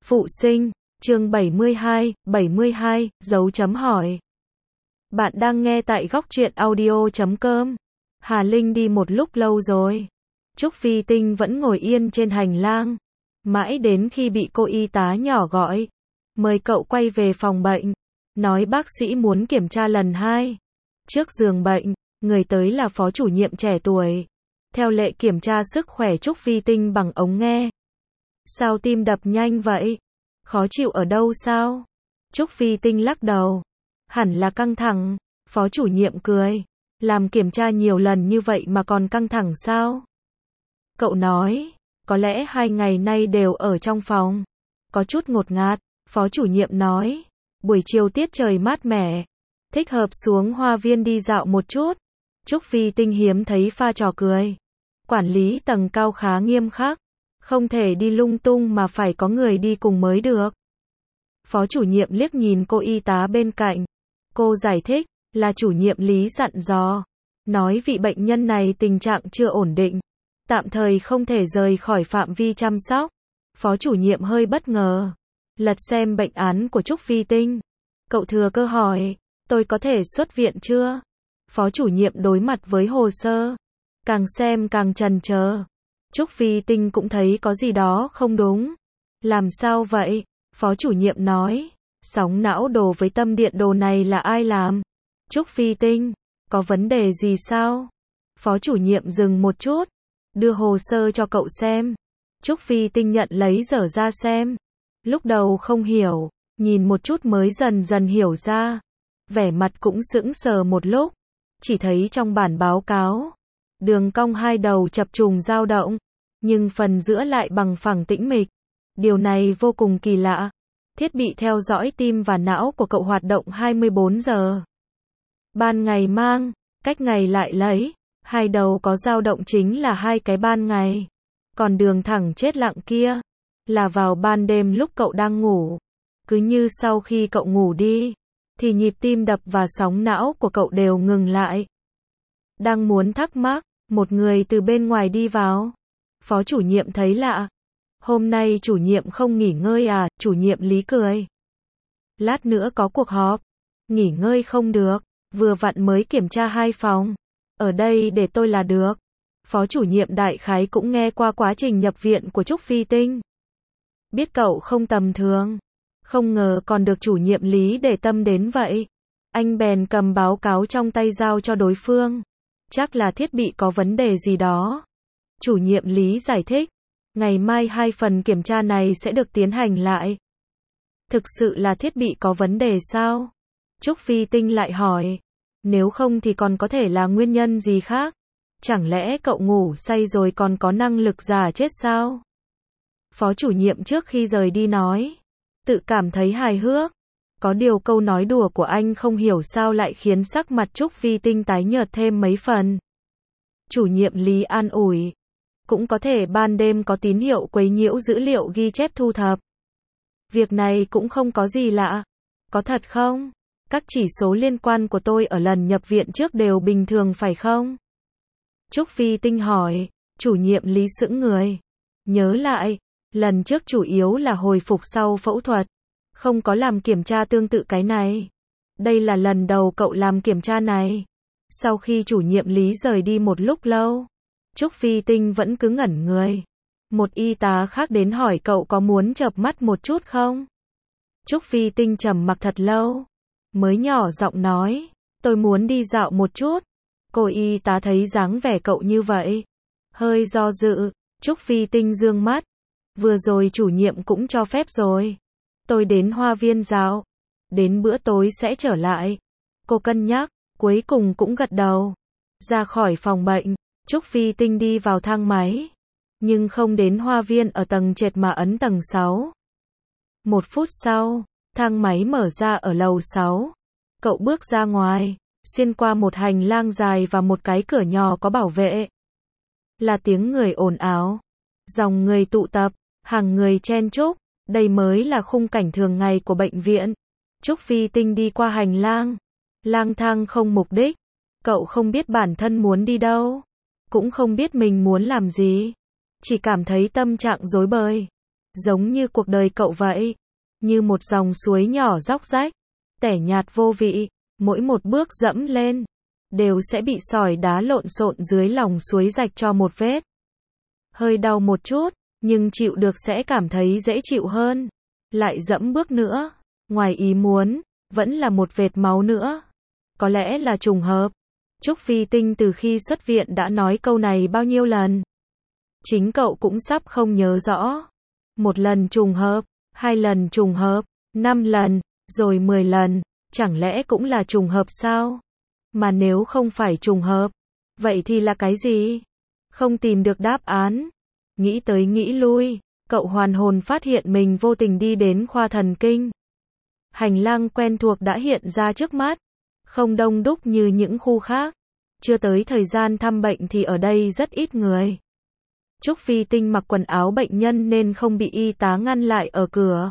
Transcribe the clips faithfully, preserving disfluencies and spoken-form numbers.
Phụ sinh, chương bảy mươi hai, bảy mươi hai, dấu chấm hỏi. Bạn đang nghe tại góc truyện audio chấm com. Hà Linh đi một lúc lâu rồi. Trúc Phi Tinh vẫn ngồi yên trên hành lang. Mãi đến khi bị cô y tá nhỏ gọi. Mời cậu quay về phòng bệnh. Nói bác sĩ muốn kiểm tra lần hai. Trước giường bệnh, người tới là phó chủ nhiệm trẻ tuổi. Theo lệ kiểm tra sức khỏe Trúc Phi Tinh bằng ống nghe. Sao tim đập nhanh vậy? Khó chịu ở đâu sao? Trúc Phi Tinh lắc đầu. Hẳn là căng thẳng. Phó chủ nhiệm cười. Làm kiểm tra nhiều lần như vậy mà còn căng thẳng sao? Cậu nói, có lẽ hai ngày nay đều ở trong phòng. Có chút ngột ngạt. Phó chủ nhiệm nói, buổi chiều tiết trời mát mẻ. Thích hợp xuống hoa viên đi dạo một chút. Trúc Phi Tinh hiếm thấy pha trò cười. Quản lý tầng cao khá nghiêm khắc. Không thể đi lung tung mà phải có người đi cùng mới được. Phó chủ nhiệm liếc nhìn cô y tá bên cạnh. Cô giải thích, là chủ nhiệm Lý dặn dò. Nói vị bệnh nhân này tình trạng chưa ổn định. Tạm thời không thể rời khỏi phạm vi chăm sóc. Phó chủ nhiệm hơi bất ngờ. Lật xem bệnh án của Trúc Phi Tinh. Cậu thừa cơ hỏi, tôi có thể xuất viện chưa? Phó chủ nhiệm đối mặt với hồ sơ. Càng xem càng chần chờ. Trúc Phi Tinh cũng thấy có gì đó không đúng. Làm sao vậy? Phó chủ nhiệm nói. Sóng não đồ với tâm điện đồ này là ai làm? Trúc Phi Tinh, có vấn đề gì sao? Phó chủ nhiệm dừng một chút. Đưa hồ sơ cho cậu xem. Trúc Phi Tinh nhận lấy dở ra xem. Lúc đầu không hiểu. Nhìn một chút mới dần dần hiểu ra. Vẻ mặt cũng sững sờ một lúc. Chỉ thấy trong bản báo cáo. Đường cong hai đầu chập trùng dao động. Nhưng phần giữa lại bằng phẳng tĩnh mịch. Điều này vô cùng kỳ lạ. Thiết bị theo dõi tim và não của cậu hoạt động hai mươi bốn giờ. Ban ngày mang, cách ngày lại lấy. Hai đầu có dao động chính là hai cái ban ngày. Còn đường thẳng chết lặng kia, là vào ban đêm lúc cậu đang ngủ. Cứ như sau khi cậu ngủ đi, thì nhịp tim đập và sóng não của cậu đều ngừng lại. Đang muốn thắc mắc, một người từ bên ngoài đi vào. Phó chủ nhiệm thấy lạ. Hôm nay chủ nhiệm không nghỉ ngơi à? Chủ nhiệm Lý cười. Lát nữa có cuộc họp. Nghỉ ngơi không được. Vừa vặn mới kiểm tra hai phòng. Ở đây để tôi là được. Phó chủ nhiệm đại khái cũng nghe qua quá trình nhập viện của Trúc Phi Tinh. Biết cậu không tầm thường. Không ngờ còn được chủ nhiệm Lý để tâm đến vậy. Anh bèn cầm báo cáo trong tay giao cho đối phương. Chắc là thiết bị có vấn đề gì đó. Chủ nhiệm Lý giải thích. Ngày mai hai phần kiểm tra này sẽ được tiến hành lại. Thực sự là thiết bị có vấn đề sao? Trúc Phi Tinh lại hỏi. Nếu không thì còn có thể là nguyên nhân gì khác? Chẳng lẽ cậu ngủ say rồi còn có năng lực giả chết sao? Phó chủ nhiệm trước khi rời đi nói. Tự cảm thấy hài hước. Có điều câu nói đùa của anh không hiểu sao lại khiến sắc mặt Trúc Phi Tinh tái nhợt thêm mấy phần. Chủ nhiệm Lý an ủi. Cũng có thể ban đêm có tín hiệu quấy nhiễu dữ liệu ghi chép thu thập. Việc này cũng không có gì lạ. Có thật không? Các chỉ số liên quan của tôi ở lần nhập viện trước đều bình thường phải không? Trúc Phi Tinh hỏi. Chủ nhiệm Lý sững người. Nhớ lại, lần trước chủ yếu là hồi phục sau phẫu thuật. Không có làm kiểm tra tương tự cái này. Đây là lần đầu cậu làm kiểm tra này. Sau khi chủ nhiệm Lý rời đi một lúc lâu, Trúc Phi Tinh vẫn cứ ngẩn người. Một y tá khác đến hỏi cậu có muốn chợp mắt một chút không? Trúc Phi Tinh trầm mặc thật lâu. Mới nhỏ giọng nói, tôi muốn đi dạo một chút. Cô y tá thấy dáng vẻ cậu như vậy. Hơi do dự, Trúc Phi Tinh dương mắt. Vừa rồi chủ nhiệm cũng cho phép rồi. Tôi đến hoa viên dạo. Đến bữa tối sẽ trở lại. Cô cân nhắc, cuối cùng cũng gật đầu. Ra khỏi phòng bệnh, Trúc Phi Tinh đi vào thang máy. Nhưng không đến hoa viên ở tầng trệt mà ấn tầng sáu. Một phút sau, thang máy mở ra ở lầu sáu. Cậu bước ra ngoài, xuyên qua một hành lang dài và một cái cửa nhỏ có bảo vệ. Là tiếng người ồn ào. Dòng người tụ tập, hàng người chen chúc. Đây mới là khung cảnh thường ngày của bệnh viện. Trúc Phi Tinh đi qua hành lang. Lang thang không mục đích. Cậu không biết bản thân muốn đi đâu. Cũng không biết mình muốn làm gì. Chỉ cảm thấy tâm trạng rối bời. Giống như cuộc đời cậu vậy. Như một dòng suối nhỏ róc rách, tẻ nhạt vô vị, mỗi một bước dẫm lên, đều sẽ bị sỏi đá lộn xộn dưới lòng suối rạch cho một vết. Hơi đau một chút, nhưng chịu được sẽ cảm thấy dễ chịu hơn. Lại dẫm bước nữa, ngoài ý muốn, vẫn là một vệt máu nữa. Có lẽ là trùng hợp. Trúc Phi Tinh từ khi xuất viện đã nói câu này bao nhiêu lần. Chính cậu cũng sắp không nhớ rõ. Một lần trùng hợp, hai lần trùng hợp, năm lần, rồi mười lần, chẳng lẽ cũng là trùng hợp sao? Mà nếu không phải trùng hợp, vậy thì là cái gì? Không tìm được đáp án. Nghĩ tới nghĩ lui, cậu hoàn hồn phát hiện mình vô tình đi đến khoa thần kinh. Hành lang quen thuộc đã hiện ra trước mắt, không đông đúc như những khu khác. Chưa tới thời gian thăm bệnh thì ở đây rất ít người. Trúc Phi Tinh mặc quần áo bệnh nhân nên không bị y tá ngăn lại ở cửa.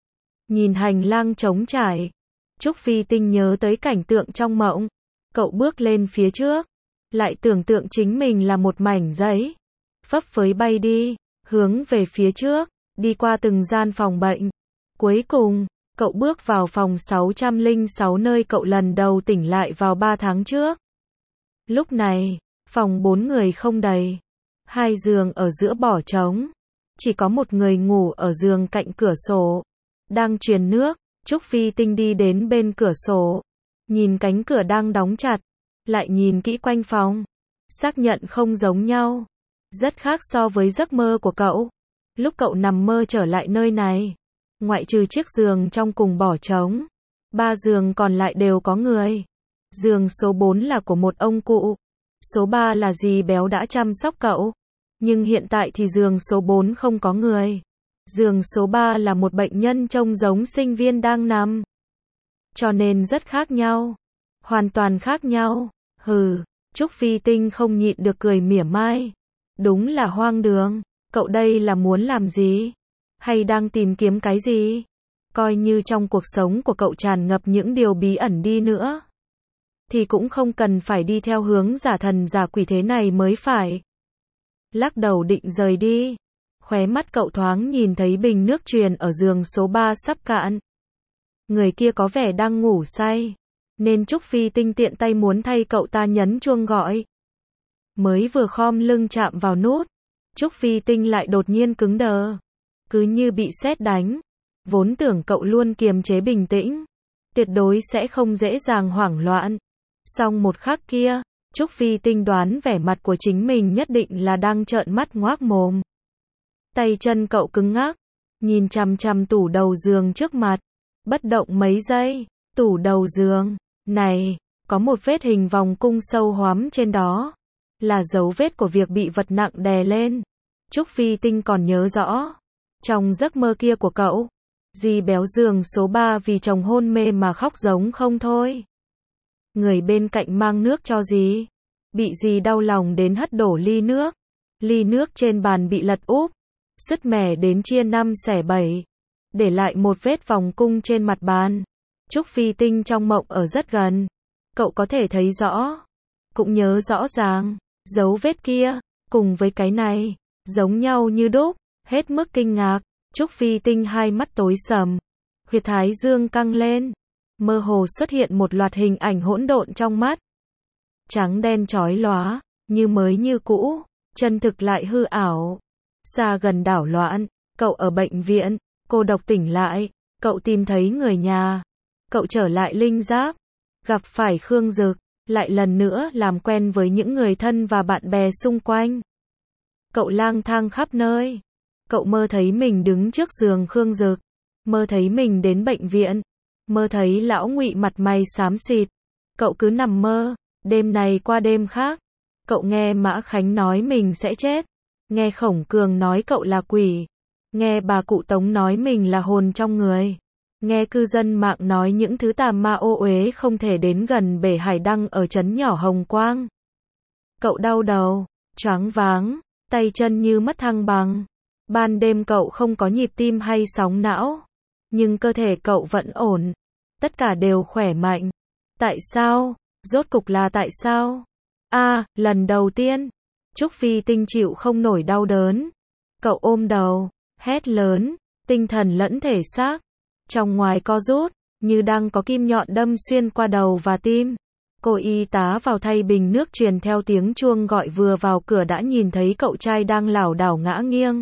Nhìn hành lang trống trải, Trúc Phi Tinh nhớ tới cảnh tượng trong mộng. Cậu bước lên phía trước, lại tưởng tượng chính mình là một mảnh giấy. Phấp phới bay đi, hướng về phía trước, đi qua từng gian phòng bệnh. Cuối cùng, cậu bước vào phòng sáu trăm lẻ sáu nơi cậu lần đầu tỉnh lại vào ba tháng trước. Lúc này, phòng bốn người không đầy. Hai giường ở giữa bỏ trống. Chỉ có một người ngủ ở giường cạnh cửa sổ. Đang truyền nước, Trúc Phi Tinh đi đến bên cửa sổ. Nhìn cánh cửa đang đóng chặt. Lại nhìn kỹ quanh phòng. Xác nhận không giống nhau. Rất khác so với giấc mơ của cậu. Lúc cậu nằm mơ trở lại nơi này. Ngoại trừ chiếc giường trong cùng bỏ trống. Ba giường còn lại đều có người. Giường số bốn là của một ông cụ. Số ba là dì béo đã chăm sóc cậu. Nhưng hiện tại thì giường số bốn không có người. Giường số ba là một bệnh nhân trông giống sinh viên đang nằm. Cho nên rất khác nhau. Hoàn toàn khác nhau. Hừ, Trúc Phi Tinh không nhịn được cười mỉa mai. Đúng là hoang đường. Cậu đây là muốn làm gì? Hay đang tìm kiếm cái gì? Coi như trong cuộc sống của cậu tràn ngập những điều bí ẩn đi nữa. Thì cũng không cần phải đi theo hướng giả thần giả quỷ thế này mới phải. Lắc đầu định rời đi. Khóe mắt cậu thoáng nhìn thấy bình nước truyền ở giường số ba sắp cạn. Người kia có vẻ đang ngủ say. Nên Trúc Phi Tinh tiện tay muốn thay cậu ta nhấn chuông gọi. Mới vừa khom lưng chạm vào nút. Trúc Phi Tinh lại đột nhiên cứng đờ. Cứ như bị sét đánh. Vốn tưởng cậu luôn kiềm chế bình tĩnh. Tuyệt đối sẽ không dễ dàng hoảng loạn. Song một khắc kia, Trúc Phi Tinh đoán vẻ mặt của chính mình nhất định là đang trợn mắt ngoác mồm. Tay chân cậu cứng ngắc, nhìn chằm chằm tủ đầu giường trước mặt, bất động mấy giây. Tủ đầu giường này có một vết hình vòng cung sâu hoắm trên đó, là dấu vết của việc bị vật nặng đè lên. Trúc Phi Tinh còn nhớ rõ, trong giấc mơ kia của cậu, dì béo giường số ba vì chồng hôn mê mà khóc giống không thôi. Người bên cạnh mang nước cho dì, bị dì đau lòng đến hất đổ ly nước. Ly nước trên bàn bị lật úp, sứt mẻ đến chia năm xẻ bảy, để lại một vết vòng cung trên mặt bàn. Trúc Phi Tinh trong mộng ở rất gần, cậu có thể thấy rõ, cũng nhớ rõ ràng, dấu vết kia, cùng với cái này, giống nhau như đúc. Hết mức kinh ngạc, Trúc Phi Tinh hai mắt tối sầm, huyệt thái dương căng lên, mơ hồ xuất hiện một loạt hình ảnh hỗn độn trong mắt. Trắng đen chói lóa, như mới như cũ, chân thực lại hư ảo. Xa gần đảo loạn, cậu ở bệnh viện, cô độc tỉnh lại, cậu tìm thấy người nhà, cậu trở lại Linh Giáp, gặp phải Khương Dực, lại lần nữa làm quen với những người thân và bạn bè xung quanh. Cậu lang thang khắp nơi, cậu mơ thấy mình đứng trước giường Khương Dực, mơ thấy mình đến bệnh viện, mơ thấy lão Ngụy mặt mày xám xịt. Cậu cứ nằm mơ, đêm này qua đêm khác. Cậu nghe Mã Khánh nói mình sẽ chết, nghe Khổng Cường nói cậu là quỷ, nghe bà cụ Tống nói mình là hồn trong người, nghe cư dân mạng nói những thứ tà ma ô uế không thể đến gần bể hải đăng ở trấn nhỏ Hồng Quang. Cậu đau đầu, choáng váng, tay chân như mất thăng bằng. Ban đêm cậu không có nhịp tim hay sóng não, nhưng cơ thể cậu vẫn ổn. Tất cả đều khỏe mạnh. Tại sao? Rốt cục là tại sao? A, à, lần đầu tiên, Trúc Phi Tinh chịu không nổi đau đớn. Cậu ôm đầu, hét lớn, tinh thần lẫn thể xác, trong ngoài co rút, như đang có kim nhọn đâm xuyên qua đầu và tim. Cô y tá vào thay bình nước truyền theo tiếng chuông gọi vừa vào cửa đã nhìn thấy cậu trai đang lảo đảo ngã nghiêng.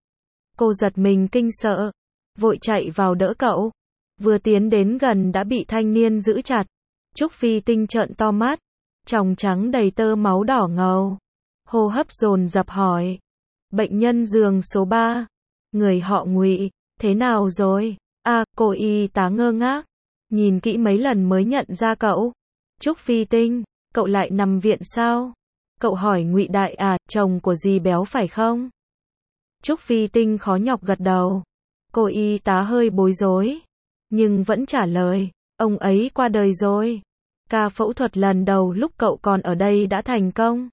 Cô giật mình kinh sợ, vội chạy vào đỡ cậu. Vừa tiến đến gần đã bị thanh niên giữ chặt. Trúc Phi Tinh trợn to mắt, tròng trắng đầy tơ máu đỏ ngầu. Hô hấp dồn dập hỏi. Bệnh nhân giường số ba. Người họ Ngụy, thế nào rồi? À, cô y tá ngơ ngác, nhìn kỹ mấy lần mới nhận ra cậu. Trúc Phi Tinh, cậu lại nằm viện sao? Cậu hỏi Ngụy Đại à, chồng của dì béo phải không? Trúc Phi Tinh khó nhọc gật đầu. Cô y tá hơi bối rối, nhưng vẫn trả lời, ông ấy qua đời rồi. Ca phẫu thuật lần đầu lúc cậu còn ở đây đã thành công.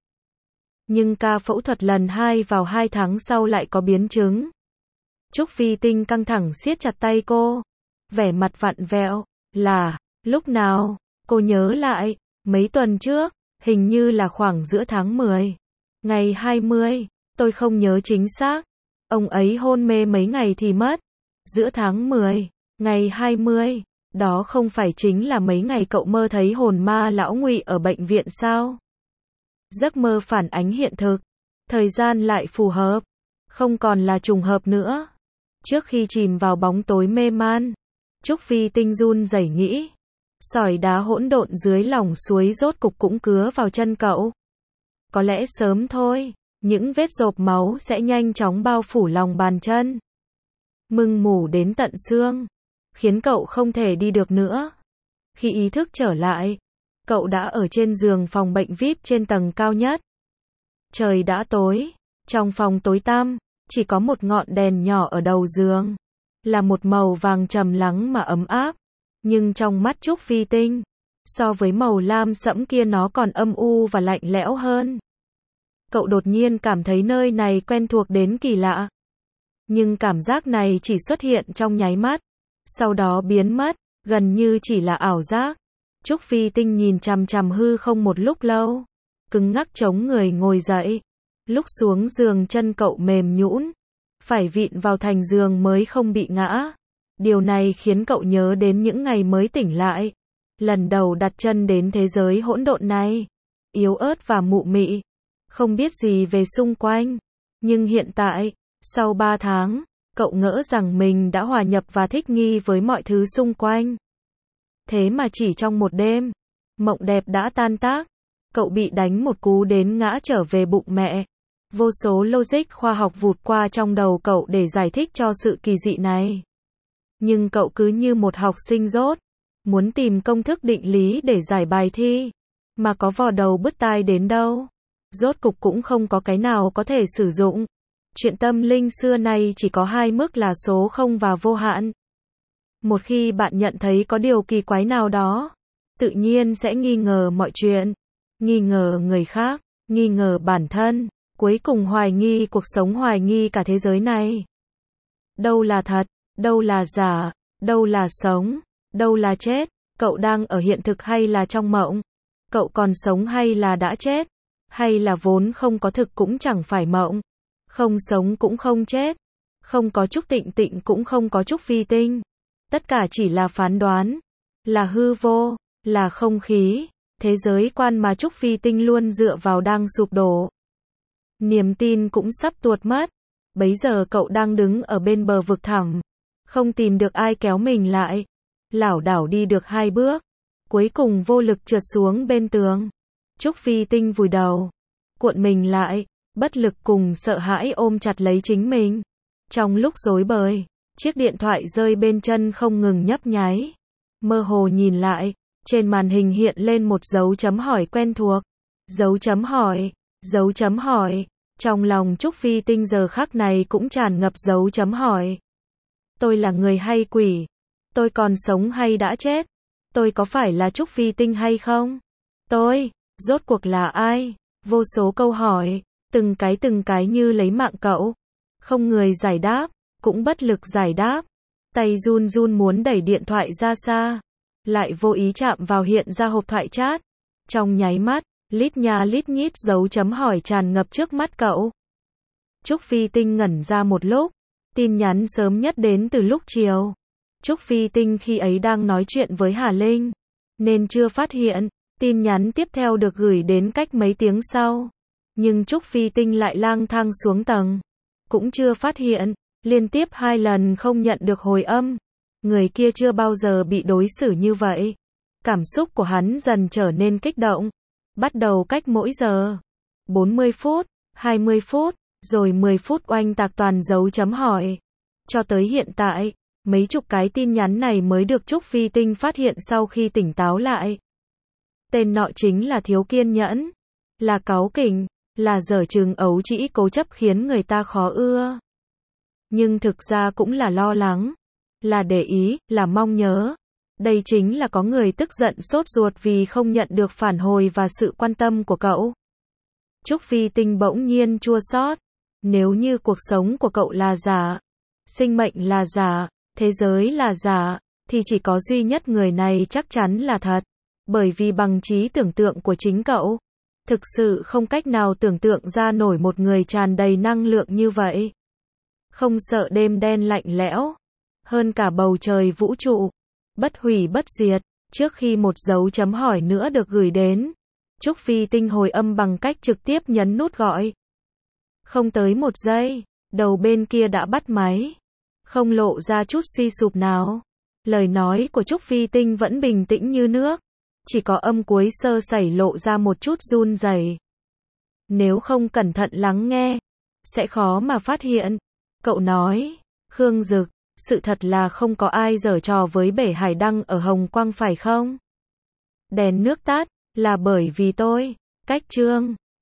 Nhưng ca phẫu thuật lần hai vào hai tháng sau lại có biến chứng. Trúc Phi Tinh căng thẳng siết chặt tay cô, vẻ mặt vặn vẹo, là, lúc nào? Cô nhớ lại, mấy tuần trước, hình như là khoảng giữa tháng mười, ngày hai mươi, tôi không nhớ chính xác. Ông ấy hôn mê mấy ngày thì mất. Giữa tháng mười, ngày hai mươi, đó không phải chính là mấy ngày cậu mơ thấy hồn ma lão Ngụy ở bệnh viện sao? Giấc mơ phản ánh hiện thực, thời gian lại phù hợp, không còn là trùng hợp nữa. Trước khi chìm vào bóng tối mê man, Trúc Phi Tinh run rẩy nghĩ, sỏi đá hỗn độn dưới lòng suối rốt cục cũng cứa vào chân cậu. Có lẽ sớm thôi, những vết rộp máu sẽ nhanh chóng bao phủ lòng bàn chân, mưng mủ đến tận xương, khiến cậu không thể đi được nữa. Khi ý thức trở lại, cậu đã ở trên giường phòng bệnh vi ai pi trên tầng cao nhất. Trời đã tối, trong phòng tối tăm, chỉ có một ngọn đèn nhỏ ở đầu giường, là một màu vàng trầm lắng mà ấm áp. Nhưng trong mắt Trúc Phi Tinh, so với màu lam sẫm kia nó còn âm u và lạnh lẽo hơn. Cậu đột nhiên cảm thấy nơi này quen thuộc đến kỳ lạ. Nhưng cảm giác này chỉ xuất hiện trong nháy mắt, sau đó biến mất, gần như chỉ là ảo giác. Trúc Phi Tinh nhìn chằm chằm hư không một lúc lâu, cứng ngắc chống người ngồi dậy. Lúc xuống giường chân cậu mềm nhũn, phải vịn vào thành giường mới không bị ngã. Điều này khiến cậu nhớ đến những ngày mới tỉnh lại, lần đầu đặt chân đến thế giới hỗn độn này, yếu ớt và mụ mị, không biết gì về xung quanh. Nhưng hiện tại, sau ba tháng, cậu ngỡ rằng mình đã hòa nhập và thích nghi với mọi thứ xung quanh. Thế mà chỉ trong một đêm, mộng đẹp đã tan tác. Cậu bị đánh một cú đến ngã trở về bụng mẹ. Vô số logic khoa học vụt qua trong đầu cậu để giải thích cho sự kỳ dị này. Nhưng cậu cứ như một học sinh dốt, muốn tìm công thức định lý để giải bài thi, mà có vò đầu bứt tai đến đâu, rốt cục cũng không có cái nào có thể sử dụng. Chuyện tâm linh xưa nay chỉ có hai mức là số không và vô hạn. Một khi bạn nhận thấy có điều kỳ quái nào đó, tự nhiên sẽ nghi ngờ mọi chuyện, nghi ngờ người khác, nghi ngờ bản thân, cuối cùng hoài nghi cuộc sống, hoài nghi cả thế giới này. Đâu là thật, đâu là giả, đâu là sống, đâu là chết, cậu đang ở hiện thực hay là trong mộng? Cậu còn sống hay là đã chết? Hay là vốn không có thực cũng chẳng phải mộng? Không sống cũng không chết, không có Trúc Tịnh Tịnh cũng không có Trúc Phi Tinh. Tất cả chỉ là phán đoán, là hư vô, là không khí. Thế giới quan mà Trúc Phi Tinh luôn dựa vào đang sụp đổ. Niềm tin cũng sắp tuột mất. Bấy giờ cậu đang đứng ở bên bờ vực thẳm, không tìm được ai kéo mình lại, lảo đảo đi được hai bước, cuối cùng vô lực trượt xuống bên tường. Trúc Phi Tinh vùi đầu, cuộn mình lại, bất lực cùng sợ hãi ôm chặt lấy chính mình. Trong lúc rối bời, chiếc điện thoại rơi bên chân không ngừng nhấp nháy. Mơ hồ nhìn lại, trên màn hình hiện lên một dấu chấm hỏi quen thuộc. Dấu chấm hỏi, dấu chấm hỏi. Trong lòng Trúc Phi Tinh giờ khắc này cũng tràn ngập dấu chấm hỏi. Tôi là người hay quỷ? Tôi còn sống hay đã chết? Tôi có phải là Trúc Phi Tinh hay không? Tôi, rốt cuộc là ai? Vô số câu hỏi, từng cái từng cái như lấy mạng cậu. Không người giải đáp, cũng bất lực giải đáp. Tay run run muốn đẩy điện thoại ra xa, lại vô ý chạm vào hiện ra hộp thoại chat. Trong nháy mắt, lít nha lít nhít dấu chấm hỏi tràn ngập trước mắt cậu. Trúc Phi Tinh ngẩn ra một lúc, Tin nhắn sớm nhất đến từ lúc chiều. Trúc Phi Tinh khi ấy đang nói chuyện với Hà Linh, nên chưa phát hiện. Tin nhắn tiếp theo được gửi đến cách mấy tiếng sau. Nhưng Trúc Phi Tinh lại lang thang xuống tầng, cũng chưa phát hiện. Liên tiếp hai lần không nhận được hồi âm. Người kia chưa bao giờ bị đối xử như vậy. Cảm xúc của hắn dần trở nên kích động. Bắt đầu cách mỗi giờ. bốn mươi phút, hai mươi phút, rồi mười phút oanh tạc toàn dấu chấm hỏi. Cho tới hiện tại, mấy chục cái tin nhắn này mới được Trúc Phi Tinh phát hiện sau khi tỉnh táo lại. Tên nọ chính là thiếu kiên nhẫn, là cáu kỉnh, là dở trừng ấu trĩ cố chấp khiến người ta khó ưa. Nhưng thực ra cũng là lo lắng, là để ý, là mong nhớ. Đây chính là có người tức giận sốt ruột vì không nhận được phản hồi và sự quan tâm của cậu. Trúc Phi Tinh bỗng nhiên chua xót. Nếu như cuộc sống của cậu là giả, sinh mệnh là giả, thế giới là giả, thì chỉ có duy nhất người này chắc chắn là thật. Bởi vì bằng trí tưởng tượng của chính cậu, thực sự không cách nào tưởng tượng ra nổi một người tràn đầy năng lượng như vậy. Không sợ đêm đen lạnh lẽo, hơn cả bầu trời vũ trụ, bất hủy bất diệt. Trước khi một dấu chấm hỏi nữa được gửi đến, Trúc Phi Tinh hồi âm bằng cách trực tiếp nhấn nút gọi. Không tới một giây, đầu bên kia đã bắt máy, không lộ ra chút suy sụp nào. Lời nói của Trúc Phi Tinh vẫn bình tĩnh như nước, chỉ có âm cuối sơ sẩy lộ ra một chút run rẩy. Nếu không cẩn thận lắng nghe, sẽ khó mà phát hiện. Cậu nói, Khương Dực, sự thật là không có ai giở trò với bể hải đăng ở Hồng Quang phải không? Đèn nước tắt, là bởi vì tôi, cách Trương.